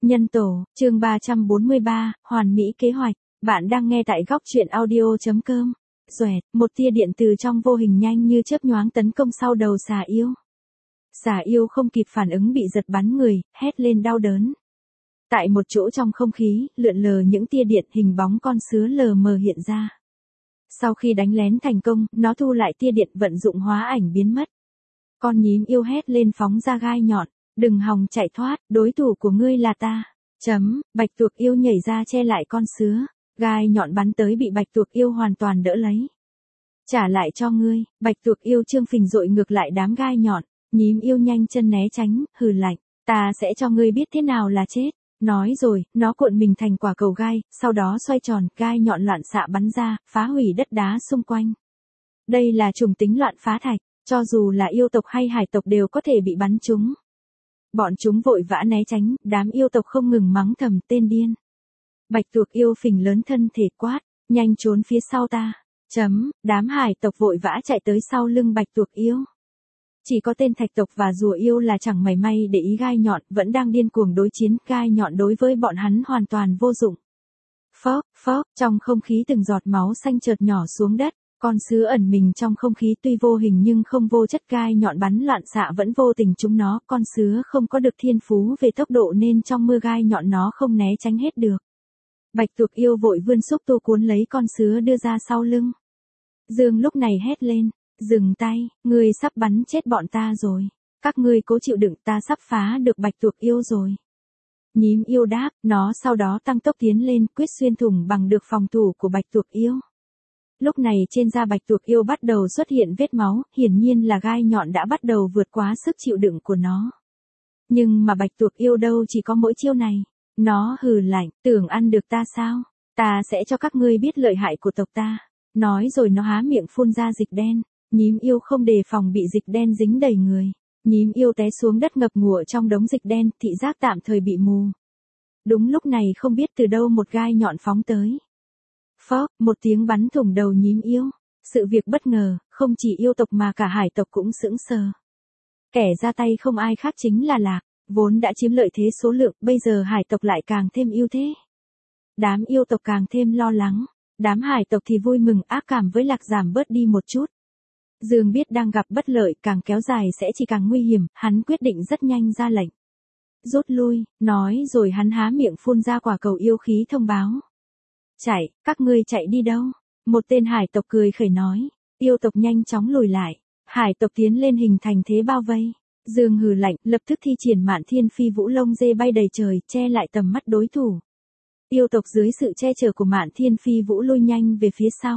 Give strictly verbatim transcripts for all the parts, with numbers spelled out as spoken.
Nhân tổ, chương ba trăm bốn mươi ba, hoàn mỹ kế hoạch. Bạn đang nghe tại góc truyện audio chấm com. Xoẹt, một tia điện từ trong vô hình nhanh như chớp nhoáng tấn công sau đầu xà yêu. Xà yêu không kịp phản ứng bị giật bắn người, hét lên đau đớn. Tại một chỗ trong không khí, lượn lờ những tia điện, hình bóng con sứa lờ mờ hiện ra. Sau khi đánh lén thành công, nó thu lại tia điện, vận dụng hóa ảnh biến mất. Con nhím yêu hét lên phóng ra gai nhọn. Đừng hòng chạy thoát, đối thủ của ngươi là ta. Chấm, bạch tuộc yêu nhảy ra che lại con sứa. Gai nhọn bắn tới bị bạch tuộc yêu hoàn toàn đỡ lấy. Trả lại cho ngươi, bạch tuộc yêu trương phình dội ngược lại đám gai nhọn. Nhím yêu nhanh chân né tránh, hừ lạnh. Ta sẽ cho ngươi biết thế nào là chết. Nói rồi, nó cuộn mình thành quả cầu gai, sau đó xoay tròn, gai nhọn loạn xạ bắn ra, phá hủy đất đá xung quanh. Đây là trùng tính loạn phá thạch, cho dù là yêu tộc hay hải tộc đều có thể bị bắn trúng. Bọn chúng vội vã né tránh, đám yêu tộc không ngừng mắng thầm tên điên. Bạch tuộc yêu phình lớn thân thể quát, nhanh trốn phía sau ta. Chấm, đám hải tộc vội vã chạy tới sau lưng bạch tuộc yêu. Chỉ có tên thạch tộc và rùa yêu là chẳng mảy may để ý gai nhọn, vẫn đang điên cuồng đối chiến, gai nhọn đối với bọn hắn hoàn toàn vô dụng. Phốc, phốc, trong không khí từng giọt máu xanh chợt nhỏ xuống đất. Con sứa ẩn mình trong không khí tuy vô hình nhưng không vô chất, gai nhọn bắn loạn xạ vẫn vô tình trúng nó. Con sứa không có được thiên phú về tốc độ nên trong mưa gai nhọn nó không né tránh hết được. Bạch tuộc yêu vội vươn xúc tu cuốn lấy con sứa đưa ra sau lưng. Dương lúc này hét lên, dừng tay, ngươi sắp bắn chết bọn ta rồi. Các ngươi cố chịu đựng, ta sắp phá được bạch tuộc yêu rồi. Nhím yêu đáp, nó sau đó tăng tốc tiến lên, quyết xuyên thủng bằng được phòng thủ của bạch tuộc yêu. Lúc này trên da bạch tuộc yêu bắt đầu xuất hiện vết máu, hiển nhiên là gai nhọn đã bắt đầu vượt quá sức chịu đựng của nó. Nhưng mà bạch tuộc yêu đâu chỉ có mỗi chiêu này. Nó hừ lạnh, tưởng ăn được ta sao? Ta sẽ cho các ngươi biết lợi hại của tộc ta. Nói rồi nó há miệng phun ra dịch đen. Nhím yêu không đề phòng bị dịch đen dính đầy người. Nhím yêu té xuống đất ngập ngụa trong đống dịch đen, thị giác tạm thời bị mù. Đúng lúc này không biết từ đâu một gai nhọn phóng tới. Phốc, một tiếng bắn thủng đầu nhím yêu. Sự việc bất ngờ, không chỉ yêu tộc mà cả hải tộc cũng sững sờ. Kẻ ra tay không ai khác chính là Lạc, vốn đã chiếm lợi thế số lượng, bây giờ hải tộc lại càng thêm ưu thế. Đám yêu tộc càng thêm lo lắng, đám hải tộc thì vui mừng, ác cảm với Lạc giảm bớt đi một chút. Dương biết đang gặp bất lợi, càng kéo dài sẽ chỉ càng nguy hiểm, hắn quyết định rất nhanh ra lệnh. Rút lui, nói rồi hắn há miệng phun ra quả cầu yêu khí thông báo. Chạy, các ngươi chạy đi đâu? Một tên hải tộc cười khẩy nói. Yêu tộc nhanh chóng lùi lại. Hải tộc tiến lên hình thành thế bao vây. Dương hừ lạnh, lập tức thi triển Mạn Thiên Phi Vũ lông dê bay đầy trời, che lại tầm mắt đối thủ. Yêu tộc dưới sự che chở của Mạn Thiên Phi Vũ lui nhanh về phía sau.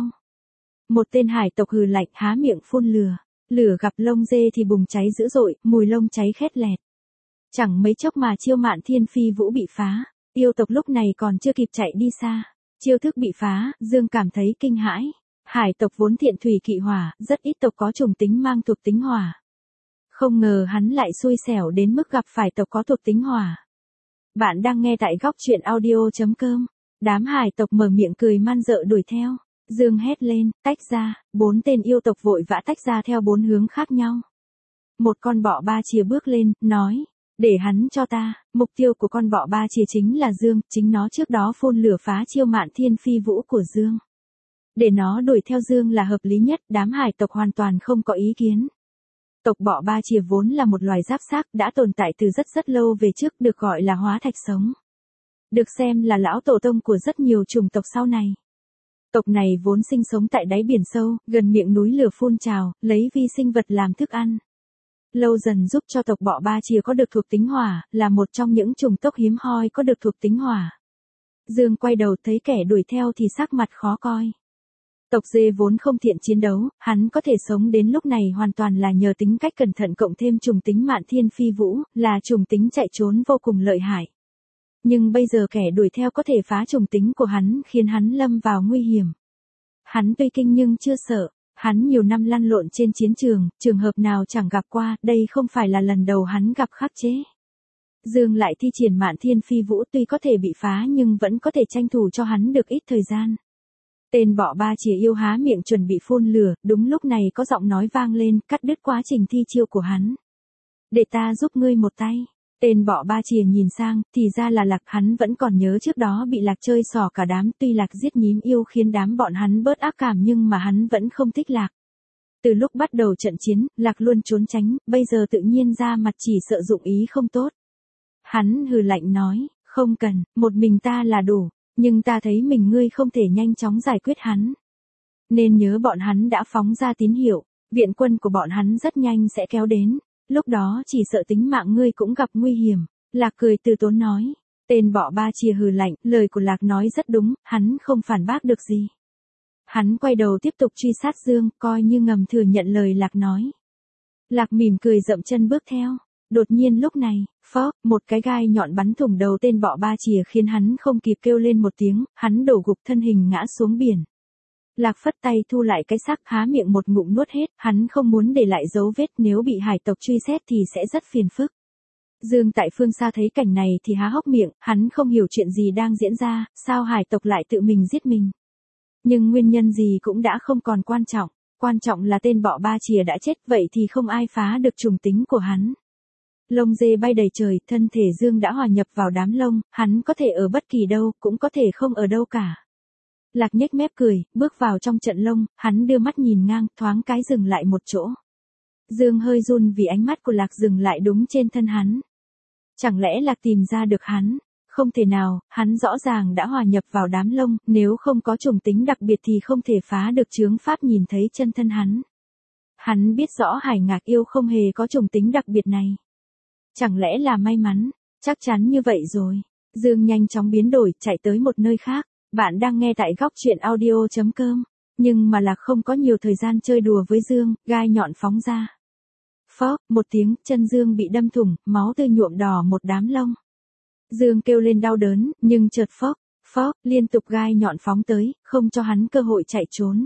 Một tên hải tộc hừ lạnh há miệng phun lửa. Lửa gặp lông dê thì bùng cháy dữ dội, mùi lông cháy khét lẹt. Chẳng mấy chốc mà chiêu Mạn Thiên Phi Vũ bị phá. Yêu tộc lúc này còn chưa kịp chạy đi xa. Chiêu thức bị phá, Dương cảm thấy kinh hãi. Hải tộc vốn thiện thủy kỵ hỏa, rất ít tộc có trùng tính mang thuộc tính hỏa. Không ngờ hắn lại xui xẻo đến mức gặp phải tộc có thuộc tính hỏa. Bạn đang nghe tại góc truyện audio chấm com. Đám hải tộc mở miệng cười man dợ đuổi theo. Dương hét lên, tách ra, bốn tên yêu tộc vội vã tách ra theo bốn hướng khác nhau. Một con bọ ba chìa bước lên, nói. Để hắn cho ta, mục tiêu của con bọ ba chìa chính là Dương, chính nó trước đó phun lửa phá chiêu Mạn Thiên Phi Vũ của Dương. Để nó đuổi theo Dương là hợp lý nhất, đám hải tộc hoàn toàn không có ý kiến. Tộc bọ ba chìa vốn là một loài giáp xác đã tồn tại từ rất rất lâu về trước, được gọi là hóa thạch sống. Được xem là lão tổ tông của rất nhiều chủng tộc sau này. Tộc này vốn sinh sống tại đáy biển sâu, gần miệng núi lửa phun trào, lấy vi sinh vật làm thức ăn. Lâu dần giúp cho tộc bọ ba chìa có được thuộc tính hỏa, là một trong những chủng tộc hiếm hoi có được thuộc tính hỏa. Dương quay đầu thấy kẻ đuổi theo thì sắc mặt khó coi. Tộc dê vốn không thiện chiến đấu, hắn có thể sống đến lúc này hoàn toàn là nhờ tính cách cẩn thận cộng thêm trùng tính Mạn Thiên Phi Vũ, là trùng tính chạy trốn vô cùng lợi hại. Nhưng bây giờ kẻ đuổi theo có thể phá trùng tính của hắn khiến hắn lâm vào nguy hiểm. Hắn tuy kinh nhưng chưa sợ. Hắn nhiều năm lăn lộn trên chiến trường, trường hợp nào chẳng gặp qua, đây không phải là lần đầu hắn gặp khắc chế. Dương lại thi triển Mạn Thiên Phi Vũ, tuy có thể bị phá nhưng vẫn có thể tranh thủ cho hắn được ít thời gian. Tên bọ ba chìa yêu há miệng chuẩn bị phun lửa, đúng lúc này có giọng nói vang lên, cắt đứt quá trình thi chiêu của hắn. Để ta giúp ngươi một tay. Tên bọ ba chìa nhìn sang, thì ra là Lạc, hắn vẫn còn nhớ trước đó bị Lạc chơi xỏ cả đám, tuy Lạc giết nhím yêu khiến đám bọn hắn bớt ác cảm nhưng mà hắn vẫn không thích Lạc. Từ lúc bắt đầu trận chiến, Lạc luôn trốn tránh, bây giờ tự nhiên ra mặt chỉ sợ dụng ý không tốt. Hắn hừ lạnh nói, không cần, một mình ta là đủ, nhưng ta thấy mình ngươi không thể nhanh chóng giải quyết hắn. Nên nhớ bọn hắn đã phóng ra tín hiệu, viện quân của bọn hắn rất nhanh sẽ kéo đến, lúc đó chỉ sợ tính mạng ngươi cũng gặp nguy hiểm. Lạc cười từ tốn nói, tên bọ ba chìa hừ lạnh, lời của Lạc nói rất đúng, hắn không phản bác được gì. Hắn quay đầu tiếp tục truy sát Dương, coi như ngầm thừa nhận lời Lạc nói. Lạc mỉm cười dậm chân bước theo. Đột nhiên lúc này, phó, một cái gai nhọn bắn thủng đầu tên bọ ba chìa khiến hắn không kịp kêu lên một tiếng, hắn đổ gục thân hình ngã xuống biển. Lạc phất tay thu lại cái xác, há miệng một ngụm nuốt hết, hắn không muốn để lại dấu vết, nếu bị hải tộc truy xét thì sẽ rất phiền phức. Dương tại phương xa thấy cảnh này thì há hốc miệng, hắn không hiểu chuyện gì đang diễn ra, sao hải tộc lại tự mình giết mình. Nhưng nguyên nhân gì cũng đã không còn quan trọng, quan trọng là tên bọ ba chìa đã chết, vậy thì không ai phá được trùng tính của hắn. Lông dê bay đầy trời, thân thể Dương đã hòa nhập vào đám lông, hắn có thể ở bất kỳ đâu, cũng có thể không ở đâu cả. Lạc nhếch mép cười, bước vào trong trận lông, hắn đưa mắt nhìn ngang, thoáng cái dừng lại một chỗ. Dương hơi run vì ánh mắt của Lạc dừng lại đúng trên thân hắn. Chẳng lẽ Lạc tìm ra được hắn? Không thể nào, hắn rõ ràng đã hòa nhập vào đám lông, nếu không có trùng tính đặc biệt thì không thể phá được chướng pháp nhìn thấy chân thân hắn. Hắn biết rõ Hải Ngạc Yêu không hề có trùng tính đặc biệt này. Chẳng lẽ là may mắn? Chắc chắn như vậy rồi. Dương nhanh chóng biến đổi, chạy tới một nơi khác. Bạn đang nghe tại góc truyện audio chấm com. Nhưng mà Lạc không có nhiều thời gian chơi đùa với Dương, gai nhọn phóng ra. Phó, một tiếng, chân Dương bị đâm thủng, máu tươi nhuộm đỏ một đám lông. Dương kêu lên đau đớn, nhưng chợt phốc, phốc, liên tục gai nhọn phóng tới, không cho hắn cơ hội chạy trốn.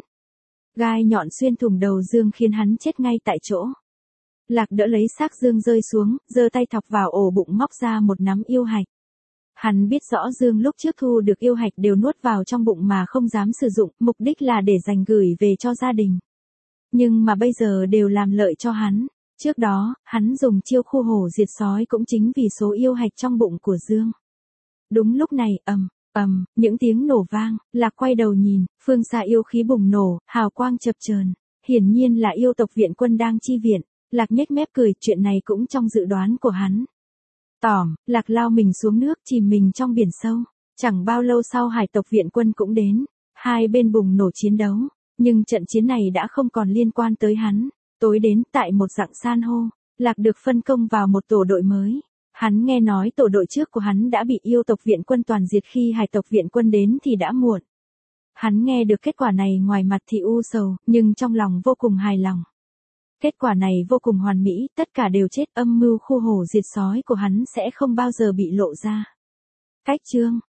Gai nhọn xuyên thủng đầu Dương khiến hắn chết ngay tại chỗ. Lạc đỡ lấy xác Dương rơi xuống, giơ tay thọc vào ổ bụng móc ra một nắm yêu hạch. Hắn biết rõ Dương lúc trước thu được yêu hạch đều nuốt vào trong bụng mà không dám sử dụng, mục đích là để dành gửi về cho gia đình. Nhưng mà bây giờ đều làm lợi cho hắn. Trước đó, hắn dùng chiêu khu hổ diệt sói cũng chính vì số yêu hạch trong bụng của Dương. Đúng lúc này, ầm, ầm, những tiếng nổ vang, Lạc quay đầu nhìn, phương xa yêu khí bùng nổ, hào quang chập chờn, hiển nhiên là yêu tộc viện quân đang chi viện. Lạc nhếch mép cười, chuyện này cũng trong dự đoán của hắn. Tỏm, Lạc lao mình xuống nước, chìm mình trong biển sâu. Chẳng bao lâu sau hải tộc viện quân cũng đến, hai bên bùng nổ chiến đấu, nhưng trận chiến này đã không còn liên quan tới hắn. Tối đến, tại một rặng san hô, Lạc được phân công vào một tổ đội mới. Hắn nghe nói tổ đội trước của hắn đã bị yêu tộc viện quân toàn diệt, khi hải tộc viện quân đến thì đã muộn. Hắn nghe được kết quả này ngoài mặt thì u sầu, nhưng trong lòng vô cùng hài lòng. Kết quả này vô cùng hoàn mỹ, tất cả đều chết, âm mưu khu hổ diệt sói của hắn sẽ không bao giờ bị lộ ra. Cách chương